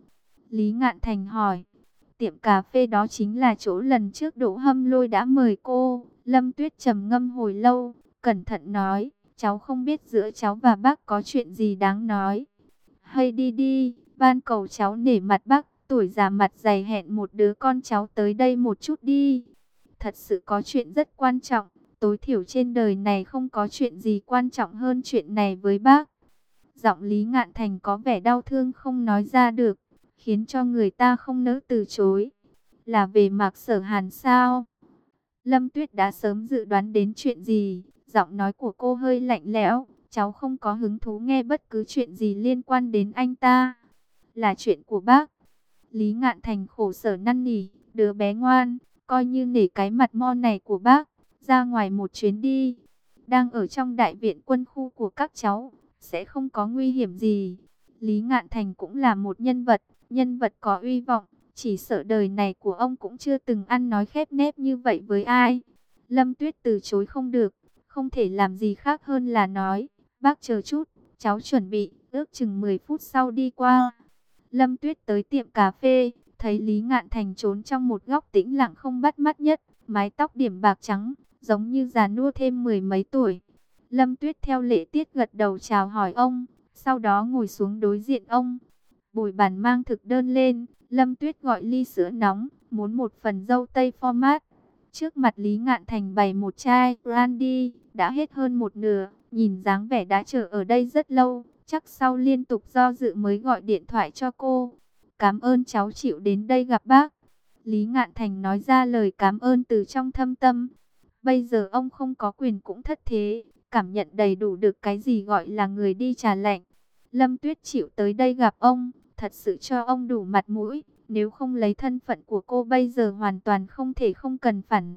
Lý Ngạn Thành hỏi. Tiệm cà phê đó chính là chỗ lần trước Đỗ Hâm Lôi đã mời cô. Lâm Tuyết trầm ngâm hồi lâu, cẩn thận nói, cháu không biết giữa cháu và bác có chuyện gì đáng nói. Hay đi đi, van cầu cháu nể mặt bác, tuổi già mặt dày hẹn một đứa con cháu tới đây một chút đi. Thật sự có chuyện rất quan trọng, tối thiểu trên đời này không có chuyện gì quan trọng hơn chuyện này với bác. Giọng Lý Ngạn Thành có vẻ đau thương không nói ra được, khiến cho người ta không nỡ từ chối. Là về Mạc Sở Hàn sao? Lâm Tuyết đã sớm dự đoán đến chuyện gì, giọng nói của cô hơi lạnh lẽo, cháu không có hứng thú nghe bất cứ chuyện gì liên quan đến anh ta. Là chuyện của bác. Lý Ngạn Thành khổ sở năn nỉ, đứa bé ngoan, coi như nể cái mặt mo này của bác, ra ngoài một chuyến đi. Đang ở trong đại viện quân khu của các cháu, sẽ không có nguy hiểm gì. Lý Ngạn Thành cũng là một nhân vật, nhân vật có uy vọng. Chỉ sợ đời này của ông cũng chưa từng ăn nói khép nép như vậy với ai. Lâm Tuyết từ chối không được, không thể làm gì khác hơn là nói, bác chờ chút, cháu chuẩn bị, ước chừng mười phút sau đi qua. Lâm Tuyết tới tiệm cà phê, thấy Lý Ngạn Thành trốn trong một góc tĩnh lặng không bắt mắt nhất, mái tóc điểm bạc trắng, giống như già nua thêm mười mấy tuổi. Lâm Tuyết theo lễ tiết gật đầu chào hỏi ông, sau đó ngồi xuống đối diện ông. Bồi bàn mang thực đơn lên, Lâm Tuyết gọi ly sữa nóng, muốn một phần dâu tây format. Trước mặt Lý Ngạn Thành bày một chai brandy, đã hết hơn một nửa, nhìn dáng vẻ đã chờ ở đây rất lâu, chắc sau liên tục do dự mới gọi điện thoại cho cô. Cảm ơn cháu chịu đến đây gặp bác. Lý Ngạn Thành nói ra lời cảm ơn từ trong thâm tâm. Bây giờ ông không có quyền cũng thất thế, cảm nhận đầy đủ được cái gì gọi là người đi trà lạnh. Lâm Tuyết chịu tới đây gặp ông, thật sự cho ông đủ mặt mũi, nếu không lấy thân phận của cô bây giờ hoàn toàn không thể không cần phản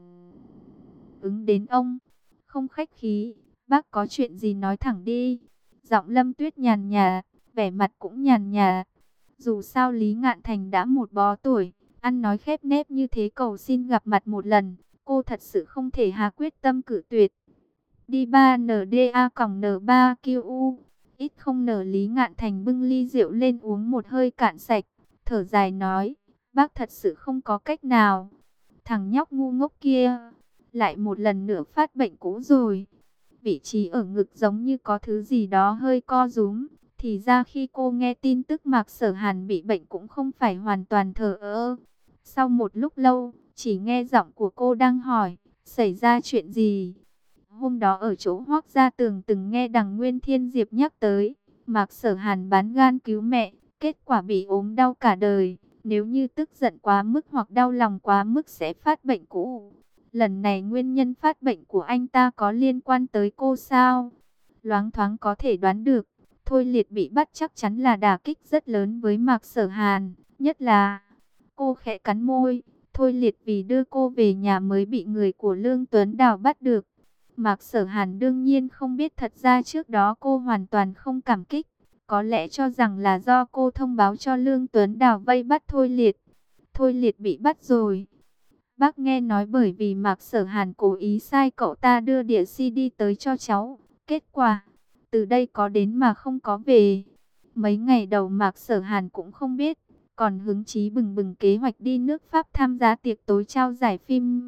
ứng đến ông. Không khách khí, bác có chuyện gì nói thẳng đi. Giọng Lâm Tuyết nhàn nhạt, vẻ mặt cũng nhàn nhạt. Dù sao Lý Ngạn Thành đã một bó tuổi, ăn nói khép nép như thế cầu xin gặp mặt một lần, cô thật sự không thể hà quyết tâm cử tuyệt. Đi ba N D A N ba Q U. Ít không nở Lý Ngạn Thành bưng ly rượu lên uống một hơi cạn sạch, thở dài nói, bác thật sự không có cách nào. Thằng nhóc ngu ngốc kia, lại một lần nữa phát bệnh cũ rồi. Vị trí ở ngực giống như có thứ gì đó hơi co rúm. Thì ra khi cô nghe tin tức Mạc Sở Hàn bị bệnh cũng không phải hoàn toàn thờ ơ. Sau một lúc lâu, chỉ nghe giọng của cô đang hỏi, xảy ra chuyện gì? Hôm đó ở chỗ Hoác Gia Tường từng nghe đằng Nguyên Thiên Diệp nhắc tới, Mạc Sở Hàn bán gan cứu mẹ, kết quả bị ốm đau cả đời. Nếu như tức giận quá mức hoặc đau lòng quá mức sẽ phát bệnh cũ. Lần này nguyên nhân phát bệnh của anh ta có liên quan tới cô sao? Loáng thoáng có thể đoán được, Thôi Liệt bị bắt chắc chắn là đả kích rất lớn với Mạc Sở Hàn. Nhất là, cô khẽ cắn môi, Thôi Liệt vì đưa cô về nhà mới bị người của Lương Tuấn Đào bắt được. Mạc Sở Hàn đương nhiên không biết thật ra trước đó cô hoàn toàn không cảm kích. Có lẽ cho rằng là do cô thông báo cho Lương Tuấn Đào vây bắt Thôi Liệt. Thôi Liệt bị bắt rồi. Bác nghe nói bởi vì Mạc Sở Hàn cố ý sai cậu ta đưa đĩa xê đê tới cho cháu. Kết quả, từ đây có đến mà không có về. Mấy ngày đầu Mạc Sở Hàn cũng không biết. Còn hứng chí bừng bừng kế hoạch đi nước Pháp tham gia tiệc tối trao giải phim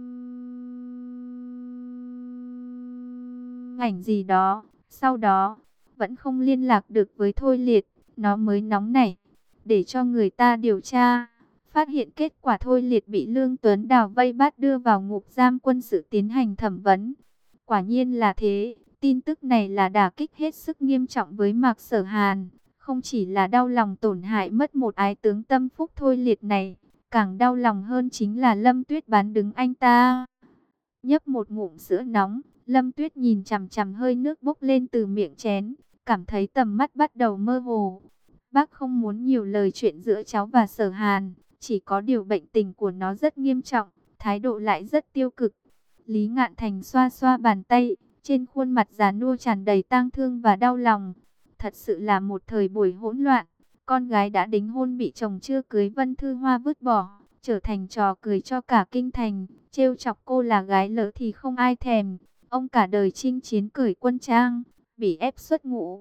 ảnh gì đó. Sau đó, vẫn không liên lạc được với Thôi Liệt. Nó mới nóng nảy, để cho người ta điều tra. Phát hiện kết quả Thôi Liệt bị Lương Tuấn Đào vây bắt đưa vào ngục giam quân sự tiến hành thẩm vấn. Quả nhiên là thế, tin tức này là đả kích hết sức nghiêm trọng với Mạc Sở Hàn. Không chỉ là đau lòng tổn hại mất một ái tướng tâm phúc Thôi Liệt này, càng đau lòng hơn chính là Lâm Tuyết bán đứng anh ta. Nhấp một ngụm sữa nóng, Lâm Tuyết nhìn chằm chằm hơi nước bốc lên từ miệng chén, cảm thấy tầm mắt bắt đầu mơ hồ. Bác không muốn nhiều lời chuyện giữa cháu và Sở Hàn, chỉ có điều bệnh tình của nó rất nghiêm trọng, thái độ lại rất tiêu cực. Lý Ngạn Thành xoa xoa bàn tay, trên khuôn mặt già nua tràn đầy tang thương và đau lòng. Thật sự là một thời buổi hỗn loạn, con gái đã đính hôn bị chồng chưa cưới Vân Thư Hoa vứt bỏ, trở thành trò cười cho cả kinh thành, trêu chọc cô là gái lỡ thì không ai thèm. Ông cả đời chinh chiến cởi quân trang, bị ép xuất ngũ,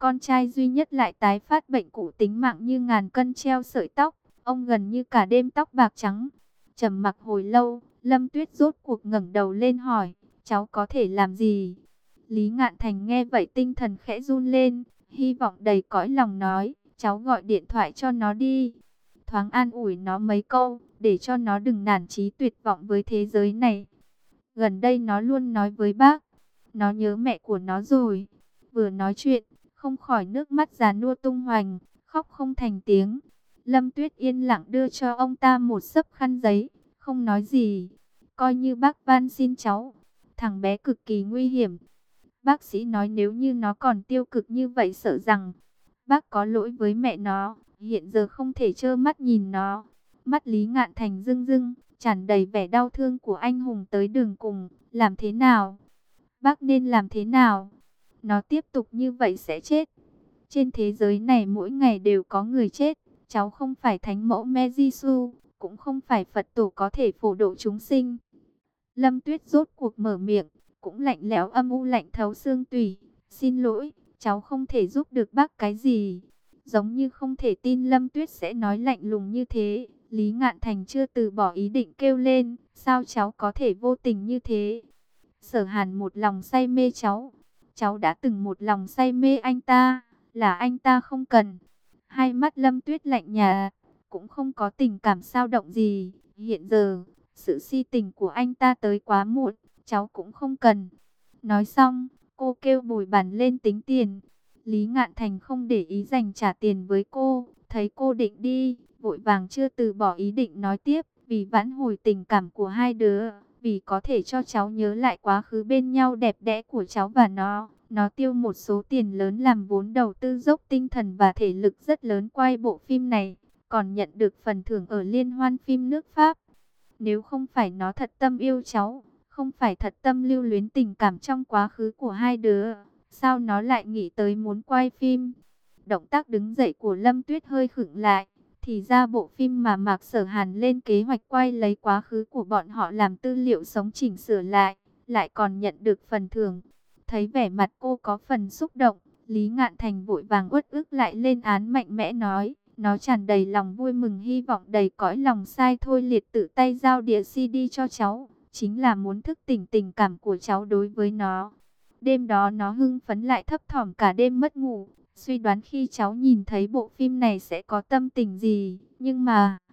con trai duy nhất lại tái phát bệnh cũ tính mạng như ngàn cân treo sợi tóc. Ông gần như cả đêm tóc bạc trắng. Trầm mặc hồi lâu, Lâm Tuyết rốt cuộc ngẩng đầu lên hỏi, cháu có thể làm gì? Lý Ngạn Thành nghe vậy tinh thần khẽ run lên, hy vọng đầy cõi lòng nói, cháu gọi điện thoại cho nó đi. Thoáng an ủi nó mấy câu, để cho nó đừng nản chí tuyệt vọng với thế giới này. Gần đây nó luôn nói với bác, nó nhớ mẹ của nó rồi. Vừa nói chuyện, không khỏi nước mắt già nua tung hoành, khóc không thành tiếng. Lâm Tuyết yên lặng đưa cho ông ta một xấp khăn giấy, không nói gì. Coi như bác van xin cháu, thằng bé cực kỳ nguy hiểm. Bác sĩ nói nếu như nó còn tiêu cực như vậy sợ rằng bác có lỗi với mẹ nó, hiện giờ không thể trơ mắt nhìn nó. Mắt Lý Ngạn Thành rưng rưng, tràn đầy vẻ đau thương của anh hùng tới đường cùng. Làm thế nào? Bác nên làm thế nào? Nó tiếp tục như vậy sẽ chết. Trên thế giới này mỗi ngày đều có người chết. Cháu không phải thánh mẫu Mejisu, cũng không phải Phật tổ có thể phổ độ chúng sinh. Lâm Tuyết rốt cuộc mở miệng, cũng lạnh lẽo âm u lạnh thấu xương tủy. Xin lỗi, cháu không thể giúp được bác cái gì. Giống như không thể tin Lâm Tuyết sẽ nói lạnh lùng như thế. Lý Ngạn Thành chưa từ bỏ ý định kêu lên, sao cháu có thể vô tình như thế? Sở Hàn một lòng say mê cháu, cháu đã từng một lòng say mê anh ta, là anh ta không cần. Hai mắt Lâm Tuyết lạnh nhà, cũng không có tình cảm dao động gì. Hiện giờ, sự si tình của anh ta tới quá muộn, cháu cũng không cần. Nói xong, cô kêu bồi bàn lên tính tiền. Lý Ngạn Thành không để ý dành trả tiền với cô, thấy cô định đi, vội vàng chưa từ bỏ ý định nói tiếp, vì vãn hồi tình cảm của hai đứa, vì có thể cho cháu nhớ lại quá khứ bên nhau đẹp đẽ của cháu và nó. Nó tiêu một số tiền lớn làm vốn đầu tư dốc tinh thần và thể lực rất lớn quay bộ phim này, còn nhận được phần thưởng ở liên hoan phim nước Pháp. Nếu không phải nó thật tâm yêu cháu, không phải thật tâm lưu luyến tình cảm trong quá khứ của hai đứa, sao nó lại nghĩ tới muốn quay phim? Động tác đứng dậy của Lâm Tuyết hơi khựng lại. Thì ra bộ phim mà Mạc Sở Hàn lên kế hoạch quay lấy quá khứ của bọn họ làm tư liệu sống chỉnh sửa lại, lại còn nhận được phần thưởng. Thấy vẻ mặt cô có phần xúc động, Lý Ngạn Thành vội vàng uất ức lại lên án mạnh mẽ nói, nó tràn đầy lòng vui mừng hy vọng đầy cõi lòng sai thôi liệt tự tay giao đĩa xê đê cho cháu, chính là muốn thức tỉnh tình cảm của cháu đối với nó. Đêm đó nó hưng phấn lại thấp thỏm cả đêm mất ngủ, suy đoán khi cháu nhìn thấy bộ phim này sẽ có tâm tình gì, nhưng mà